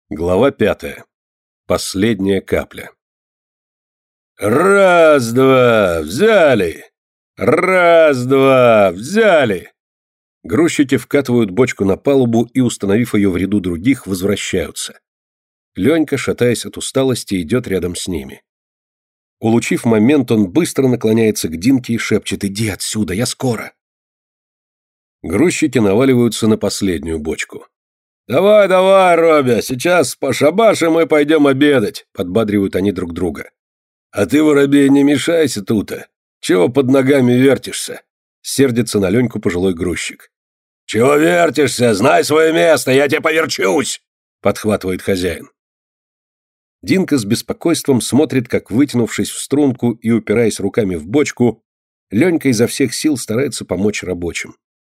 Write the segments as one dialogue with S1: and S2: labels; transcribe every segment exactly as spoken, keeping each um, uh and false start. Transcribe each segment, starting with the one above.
S1: Глава пятая. Последняя капля. «Раз-два! Взяли! Раз-два! Взяли!» Грузчики вкатывают бочку на палубу и, установив ее в ряду других, возвращаются. Ленька, шатаясь от усталости, идет рядом с ними. Улучив момент, он быстро наклоняется к Динке и шепчет: «Иди отсюда, я скоро!» Грузчики наваливаются на последнюю бочку. «Давай, давай, Робя, сейчас пошабашим и пойдем обедать», — подбадривают они друг друга. «А ты, воробей, не мешайся тут-то. Чего под ногами вертишься?» — сердится на Леньку пожилой грузчик. «Чего вертишься? Знай свое место, я тебе поверчусь!» — подхватывает хозяин. Динка с беспокойством смотрит, как, вытянувшись в струнку и упираясь руками в бочку, Ленька изо всех сил старается помочь рабочим.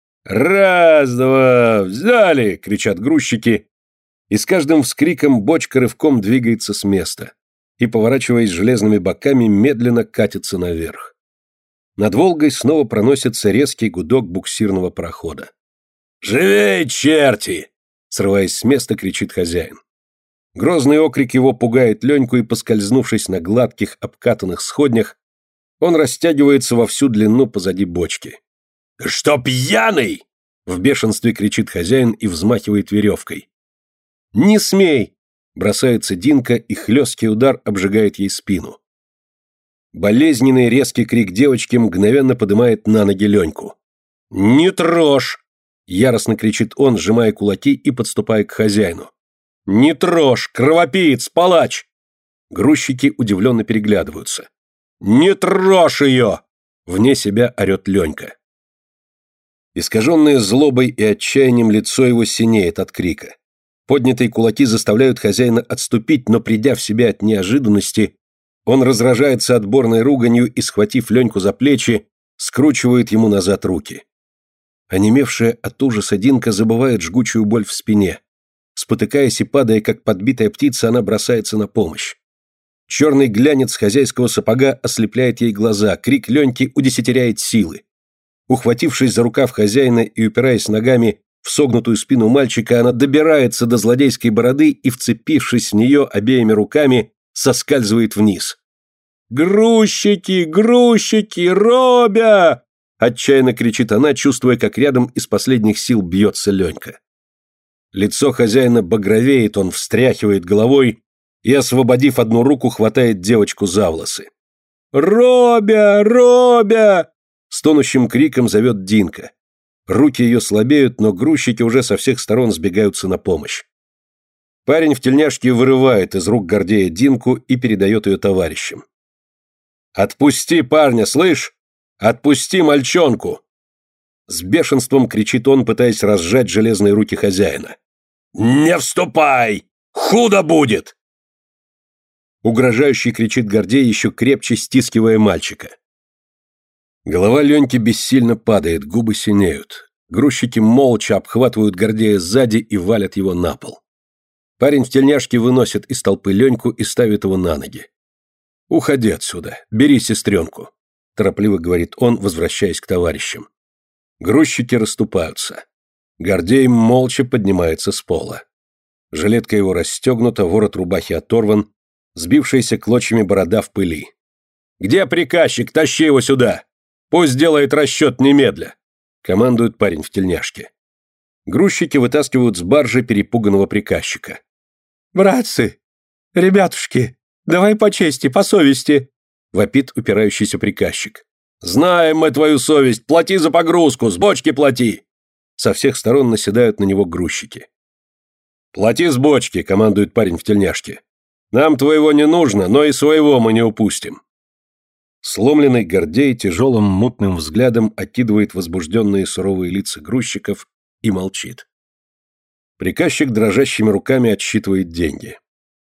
S1: «Раз-два! Взяли!» — кричат грузчики, и с каждым вскриком бочка рывком двигается с места и, поворачиваясь железными боками, медленно катится наверх. Над Волгой снова проносится резкий гудок буксирного парохода. «Живей, черти!» — срываясь с места, кричит хозяин. Грозный окрик его пугает Леньку, и, поскользнувшись на гладких, обкатанных сходнях, он растягивается во всю длину позади бочки. «Что, пьяный?» — в бешенстве кричит хозяин и взмахивает веревкой. «Не смей!» — бросается Динка, и хлесткий удар обжигает ей спину. Болезненный резкий крик девочки мгновенно поднимает на ноги Леньку. «Не трожь!» — яростно кричит он, сжимая кулаки и подступая к хозяину. «Не трожь! Кровопиец! Палач!» Грузчики удивленно переглядываются. «Не трожь ее!» — вне себя орет Ленька. Искаженное злобой и отчаянием лицо его синеет от крика. Поднятые кулаки заставляют хозяина отступить, но, придя в себя от неожиданности, он разражается отборной руганью и, схватив Леньку за плечи, скручивает ему назад руки. Онемевшая от ужаса Динка забывает жгучую боль в спине. Спотыкаясь и падая, как подбитая птица, она бросается на помощь. Черный глянец хозяйского сапога ослепляет ей глаза, крик Леньки удесятеряет силы. Ухватившись за рукав хозяина и упираясь ногами в согнутую спину мальчика, она добирается до злодейской бороды и, вцепившись в нее обеими руками, соскальзывает вниз. «Грузчики! Грузчики! Робя!» — отчаянно кричит она, чувствуя, как рядом из последних сил бьется Ленька. Лицо хозяина багровеет, он встряхивает головой и, освободив одну руку, хватает девочку за волосы. «Робя! Робя!» — стонущим криком зовет Динка. Руки ее слабеют, но грузчики уже со всех сторон сбегаются на помощь. Парень в тельняшке вырывает из рук Гордея Динку и передает ее товарищам. «Отпусти парня, слышь? Отпусти мальчонку!» С бешенством кричит он, пытаясь разжать железные руки хозяина. «Не вступай! Худо будет!» Угрожающий кричит Гордей, еще крепче стискивая мальчика. Голова Леньки бессильно падает, губы синеют. Грузчики молча обхватывают Гордея сзади и валят его на пол. Парень в тельняшке выносит из толпы Леньку и ставит его на ноги. «Уходи отсюда, бери сестренку», — торопливо говорит он, возвращаясь к товарищам. Грузчики расступаются. Гордей молча поднимается с пола. Жилетка его расстегнута, ворот рубахи оторван, сбившаяся клочьями борода в пыли. «Где приказчик? Тащи его сюда! Пусть делает расчет немедля!» — командует парень в тельняшке. Грузчики вытаскивают с баржи перепуганного приказчика. «Братцы! Ребятушки! Давай по чести, по совести!» — вопит упирающийся приказчик. «Знаем мы твою совесть! Плати за погрузку! С бочки плати!» Со всех сторон наседают на него грузчики. «Плати с бочки!» — командует парень в тельняшке. «Нам твоего не нужно, но и своего мы не упустим!» Сломленный Гордей тяжелым мутным взглядом окидывает возбужденные суровые лица грузчиков и молчит. Приказчик дрожащими руками отсчитывает деньги.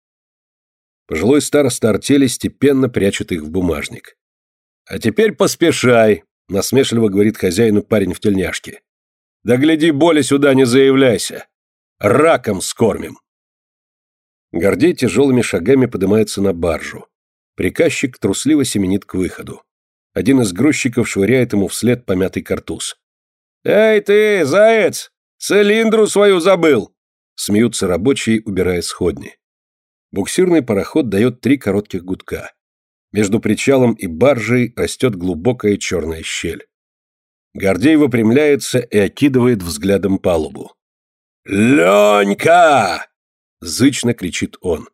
S1: Пожилой староста артели степенно прячет их в бумажник. «А теперь поспешай», — насмешливо говорит хозяину парень в тельняшке. «Да гляди, боли сюда не заявляйся. Раком скормим». Гордей тяжелыми шагами поднимается на баржу. Приказчик трусливо семенит к выходу. Один из грузчиков швыряет ему вслед помятый картуз. «Эй ты, заяц! Цилиндру свою забыл! Смеются рабочие, убирая сходни. Буксирный пароход дает три коротких гудка. Между причалом и баржей растет глубокая черная щель. Гордей выпрямляется и окидывает взглядом палубу. «Ленька!» — зычно кричит он.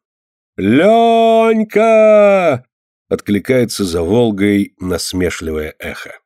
S1: «Ленька!» — откликается за Волгой насмешливое эхо.